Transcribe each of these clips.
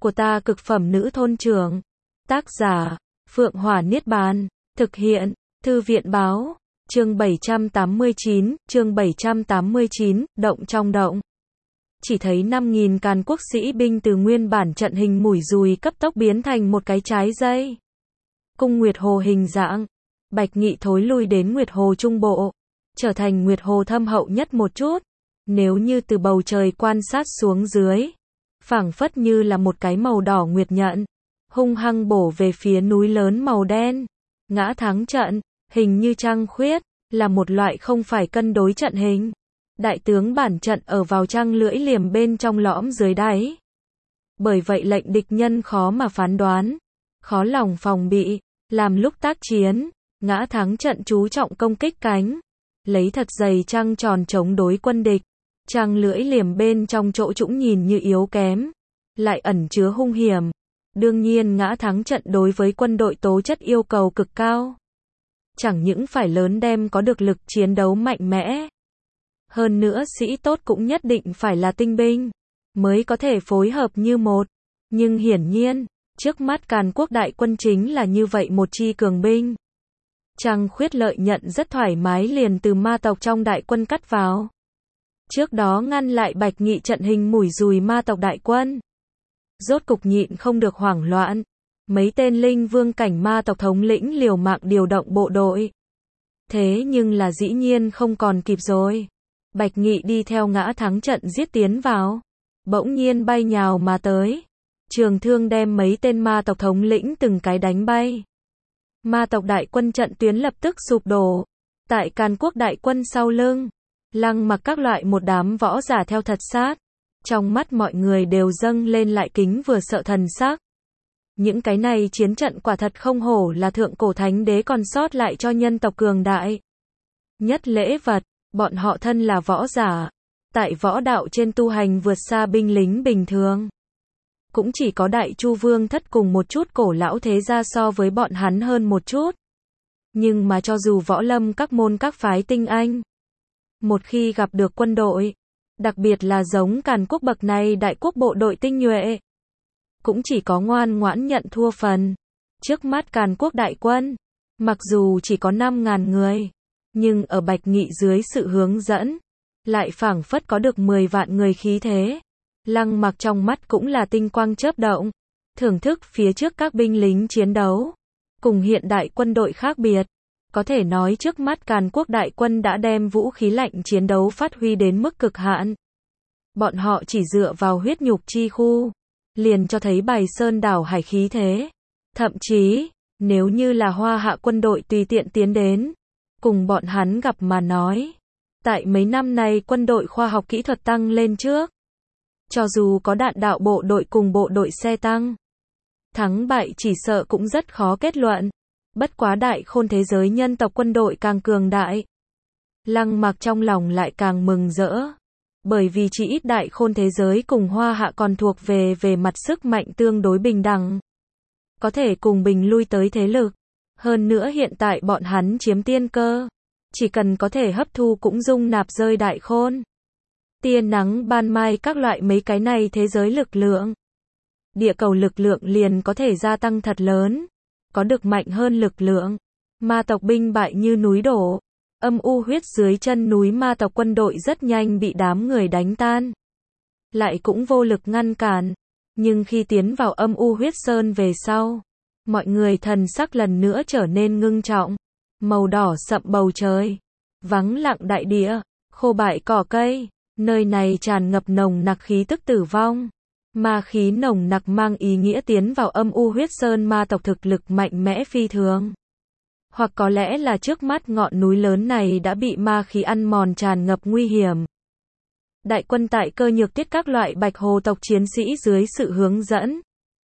của ta cực phẩm nữ thôn trưởng. Tác giả, Phượng Hỏa Niết Bàn. Thực hiện, Thư viện Báo. Chương 789, động trong động. Chỉ thấy 5.000 càn quốc sĩ binh từ nguyên bản trận hình mủi dùi cấp tốc biến thành một cái trái dây cung Nguyệt Hồ hình dạng. Bạch Nghị thối lui đến Nguyệt Hồ trung bộ, trở thành Nguyệt Hồ thâm hậu nhất một chút. Nếu như từ bầu trời quan sát xuống dưới, phảng phất như là một cái màu đỏ nguyệt nhận, hung hăng bổ về phía núi lớn màu đen. Ngã thắng trận, hình như trăng khuyết, là một loại không phải cân đối trận hình. Đại tướng bản trận ở vào trăng lưỡi liềm bên trong lõm dưới đáy. Bởi vậy lệnh địch nhân khó mà phán đoán, khó lòng phòng bị. Làm lúc tác chiến, ngã thắng trận chú trọng công kích cánh, lấy thật dày trăng tròn chống đối quân địch. Trăng lưỡi liềm bên trong chỗ trũng nhìn như yếu kém, lại ẩn chứa hung hiểm. Đương nhiên ngã thắng trận đối với quân đội tố chất yêu cầu cực cao. Chẳng những phải lớn đem có được lực chiến đấu mạnh mẽ. Hơn nữa sĩ tốt cũng nhất định phải là tinh binh, mới có thể phối hợp như một. Nhưng hiển nhiên, trước mắt Càn Quốc đại quân chính là như vậy một chi cường binh. Trăng khuyết lợi nhận rất thoải mái liền từ ma tộc trong đại quân cắt vào. Trước đó ngăn lại Bạch Nghị trận hình mủi dùi ma tộc đại quân. Rốt cục nhịn không được hoảng loạn. Mấy tên linh vương cảnh ma tộc thống lĩnh liều mạng điều động bộ đội. Thế nhưng là dĩ nhiên không còn kịp rồi. Bạch Nghị đi theo ngã thắng trận giết tiến vào. Bỗng nhiên bay nhào mà tới. Trường thương đem mấy tên ma tộc thống lĩnh từng cái đánh bay. Ma tộc đại quân trận tuyến lập tức sụp đổ. Tại Càn Quốc đại quân sau lưng, Lăng Mặc các loại một đám võ giả theo thật sát. Trong mắt mọi người đều dâng lên lại kính vừa sợ thần sắc. Những cái này chiến trận quả thật không hổ là thượng cổ thánh đế còn sót lại cho nhân tộc cường đại. Nhất lễ vật, bọn họ thân là võ giả, tại võ đạo trên tu hành vượt xa binh lính bình thường. Cũng chỉ có Đại Chu Vương Thất cùng một chút cổ lão thế gia so với bọn hắn hơn một chút. Nhưng mà cho dù võ lâm các môn các phái tinh anh, một khi gặp được quân đội, đặc biệt là giống Càn Quốc bậc này đại quốc bộ đội tinh nhuệ, cũng chỉ có ngoan ngoãn nhận thua phần. Trước mắt Càn Quốc đại quân, mặc dù chỉ có 5.000 người, nhưng ở Bạch Nghị dưới sự hướng dẫn, lại phảng phất có được 10 vạn người khí thế. Lăng Mặc trong mắt cũng là tinh quang chớp động, thưởng thức phía trước các binh lính chiến đấu, cùng hiện đại quân đội khác biệt. Có thể nói trước mắt Càn Quốc đại quân đã đem vũ khí lạnh chiến đấu phát huy đến mức cực hạn. Bọn họ chỉ dựa vào huyết nhục chi khu, liền cho thấy bài sơn đảo hải khí thế. Thậm chí, nếu như là Hoa Hạ quân đội tùy tiện tiến đến, cùng bọn hắn gặp mà nói. Tại mấy năm nay quân đội khoa học kỹ thuật tăng lên trước. Cho dù có đạn đạo bộ đội cùng bộ đội xe tăng, thắng bại chỉ sợ cũng rất khó kết luận. Bất quá đại khôn thế giới nhân tộc quân đội càng cường đại. Lăng Mặc trong lòng lại càng mừng rỡ. Bởi vì chỉ ít đại khôn thế giới cùng Hoa Hạ còn thuộc về mặt sức mạnh tương đối bình đẳng. Có thể cùng bình lui tới thế lực. Hơn nữa hiện tại bọn hắn chiếm tiên cơ. Chỉ cần có thể hấp thu cũng dung nạp rơi đại khôn. Tia nắng ban mai các loại mấy cái này thế giới lực lượng. Địa cầu lực lượng liền có thể gia tăng thật lớn. Có được mạnh hơn lực lượng. Ma tộc binh bại như núi đổ. Âm u huyết dưới chân núi ma tộc quân đội rất nhanh bị đám người đánh tan. Lại cũng vô lực ngăn cản. Nhưng khi tiến vào âm u huyết sơn về sau, mọi người thần sắc lần nữa trở nên ngưng trọng. Màu đỏ sậm bầu trời, vắng lặng đại địa, khô bại cỏ cây, nơi này tràn ngập nồng nặc khí tức tử vong. Ma khí nồng nặc mang ý nghĩa tiến vào âm u huyết sơn ma tộc thực lực mạnh mẽ phi thường. Hoặc có lẽ là trước mắt ngọn núi lớn này đã bị ma khí ăn mòn tràn ngập nguy hiểm. Đại quân tại Cơ Nhược Tiết các loại bạch hồ tộc chiến sĩ dưới sự hướng dẫn,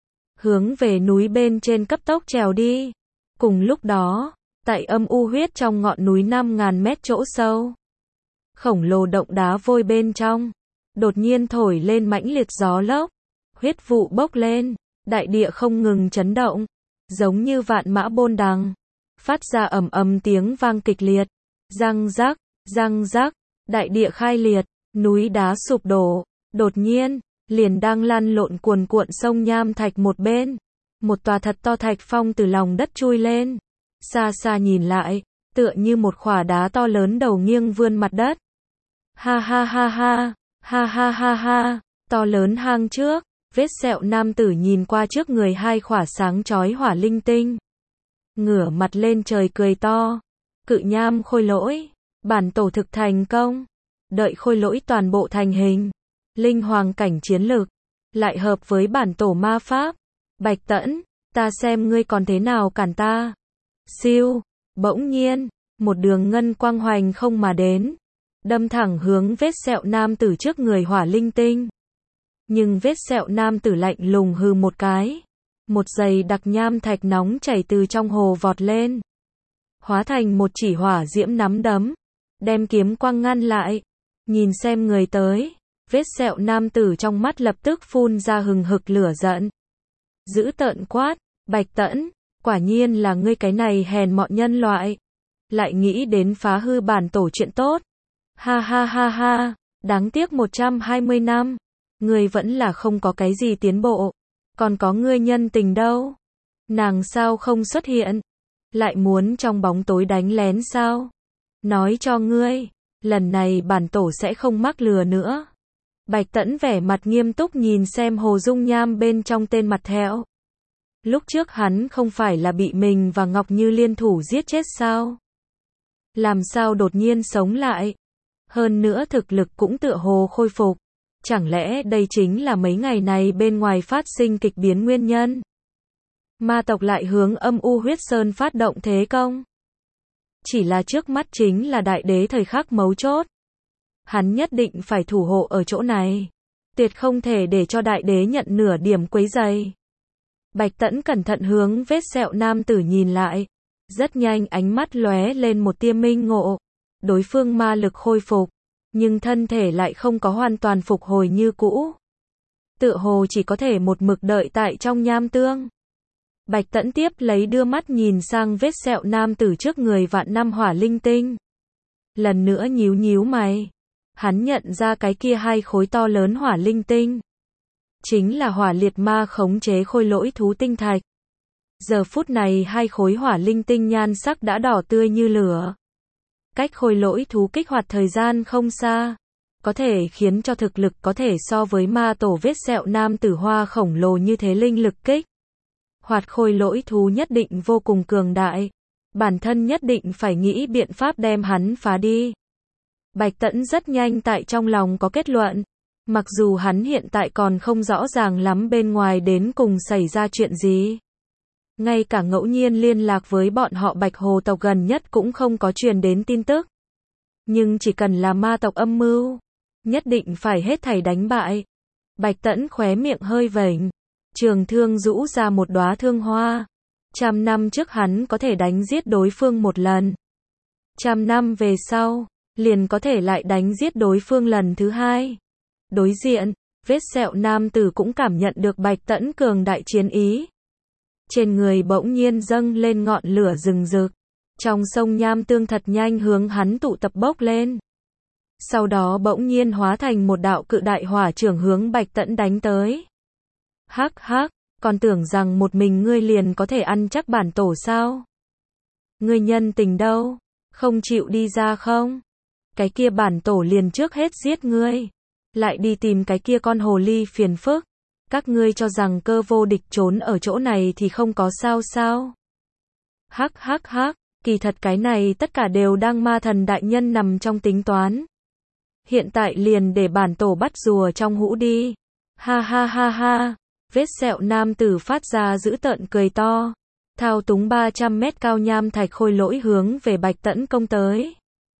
hướng về núi bên trên cấp tốc trèo đi. Cùng lúc đó, tại âm u huyết trong ngọn núi 5.000 mét chỗ sâu, khổng lồ động đá vôi bên trong, đột nhiên thổi lên mãnh liệt gió lốc, huyết vụ bốc lên, đại địa không ngừng chấn động, giống như vạn mã bôn đằng, phát ra ầm ầm tiếng vang kịch liệt, răng rắc, đại địa khai liệt, núi đá sụp đổ, đột nhiên, liền đang lăn lộn cuồn cuộn sông nham thạch một bên. Một tòa thật to thạch phong từ lòng đất chui lên. Xa xa nhìn lại, tựa như một khỏa đá to lớn đầu nghiêng vươn mặt đất. Ha ha ha ha, ha ha ha ha, to lớn hang trước, vết sẹo nam tử nhìn qua trước người hai khỏa sáng chói hỏa linh tinh. Ngửa mặt lên trời cười to. Cự nham khôi lỗi, bản tổ thực thành công. Đợi khôi lỗi toàn bộ thành hình, linh hoàng cảnh chiến lực, lại hợp với bản tổ ma pháp. Bạch Tẫn, ta xem ngươi còn thế nào cản ta. Siêu, bỗng nhiên, một đường ngân quang hoành không mà đến, đâm thẳng hướng vết sẹo nam tử trước người hỏa linh tinh. Nhưng vết sẹo nam tử lạnh lùng hừ một cái. Một giày đặc nham thạch nóng chảy từ trong hồ vọt lên, hóa thành một chỉ hỏa diễm nắm đấm, đem kiếm quang ngăn lại. Nhìn xem người tới, vết sẹo nam tử trong mắt lập tức phun ra hừng hực lửa giận. Dữ tợn quát, Bạch Tẫn, quả nhiên là ngươi cái này hèn mọn nhân loại. Lại nghĩ đến phá hư bản tổ chuyện tốt. Ha ha ha ha, đáng tiếc 120 năm, ngươi vẫn là không có cái gì tiến bộ. Còn có ngươi nhân tình đâu? Nàng sao không xuất hiện? Lại muốn trong bóng tối đánh lén sao? Nói cho ngươi, lần này bản tổ sẽ không mắc lừa nữa. Bạch Tẫn vẻ mặt nghiêm túc nhìn xem hồ dung nham bên trong tên mặt thẹo. Lúc trước hắn không phải là bị mình và Ngọc Như liên thủ giết chết sao? Làm sao đột nhiên sống lại? Hơn nữa thực lực cũng tựa hồ khôi phục. Chẳng lẽ đây chính là mấy ngày này bên ngoài phát sinh kịch biến nguyên nhân? Ma tộc lại hướng âm u huyết sơn phát động thế công. Chỉ là trước mắt chính là đại đế thời khắc mấu chốt. Hắn nhất định phải thủ hộ ở chỗ này. Tuyệt không thể để cho đại đế nhận nửa điểm quấy rầy. Bạch Tẫn cẩn thận hướng vết sẹo nam tử nhìn lại. Rất nhanh ánh mắt lóe lên một tia minh ngộ. Đối phương ma lực khôi phục, nhưng thân thể lại không có hoàn toàn phục hồi như cũ. Tựa hồ chỉ có thể một mực đợi tại trong nham tương. Bạch Tẫn tiếp lấy đưa mắt nhìn sang vết sẹo nam tử trước người vạn năm hỏa linh tinh. Lần nữa nhíu nhíu mày. Hắn nhận ra cái kia hai khối to lớn hỏa linh tinh. Chính là hỏa liệt ma khống chế khôi lỗi thú tinh thạch. Giờ phút này hai khối hỏa linh tinh nhan sắc đã đỏ tươi như lửa. Cách khôi lỗi thú kích hoạt thời gian không xa. Có thể khiến cho thực lực có thể so với ma tổ vết sẹo nam tử hoa khổng lồ như thế linh lực kích. Hoạt khôi lỗi thú nhất định vô cùng cường đại. Bản thân nhất định phải nghĩ biện pháp đem hắn phá đi. Bạch Tẫn rất nhanh tại trong lòng có kết luận. Mặc dù hắn hiện tại còn không rõ ràng lắm bên ngoài đến cùng xảy ra chuyện gì. Ngay cả ngẫu nhiên liên lạc với bọn họ Bạch Hồ tộc gần nhất cũng không có truyền đến tin tức. Nhưng chỉ cần là ma tộc âm mưu, nhất định phải hết thảy đánh bại. Bạch Tẫn khóe miệng hơi vểnh, trường thương rũ ra một đóa thương hoa. 100 năm trước hắn có thể đánh giết đối phương một lần. 100 năm về sau, liền có thể lại đánh giết đối phương lần thứ hai. Đối diện, vết sẹo nam tử cũng cảm nhận được Bạch Tẫn cường đại chiến ý. Trên người bỗng nhiên dâng lên ngọn lửa rừng rực. Trong sông nham tương thật nhanh hướng hắn tụ tập bốc lên. Sau đó bỗng nhiên hóa thành một đạo cự đại hỏa chưởng hướng Bạch Tẫn đánh tới. Hắc hắc, còn tưởng rằng một mình ngươi liền có thể ăn chắc bản tổ sao? Ngươi nhân tình đâu? Không chịu đi ra không? Cái kia bản tổ liền trước hết giết ngươi. Lại đi tìm cái kia con hồ ly phiền phức. Các ngươi cho rằng cơ vô địch trốn ở chỗ này thì không có sao sao? Hắc hắc hắc, kỳ thật cái này tất cả đều đang ma thần đại nhân nằm trong tính toán. Hiện tại liền để bản tổ bắt rùa trong hũ đi. Ha ha ha ha, vết sẹo nam tử phát ra dữ tợn cười to. Thao túng 300 mét cao nham thạch khôi lỗi hướng về Bạch Tẫn công tới.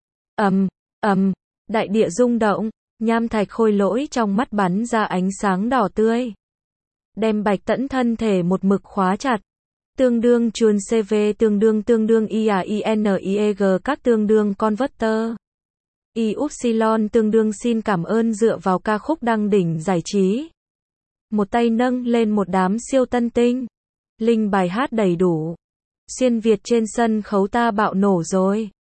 Đại địa rung động, nham thạch khôi lỗi trong mắt bắn ra ánh sáng đỏ tươi. Đem Bạch Tẫn thân thể một mực khóa chặt. Tương đương chuồn CV tương đương IAINIEG các tương đương converter. Y-upsilon tương đương xin cảm ơn dựa vào ca khúc đăng đỉnh giải trí. Một tay nâng lên một đám siêu tân tinh. Linh bài hát đầy đủ. Xuyên Việt trên sân khấu ta bạo nổ rồi.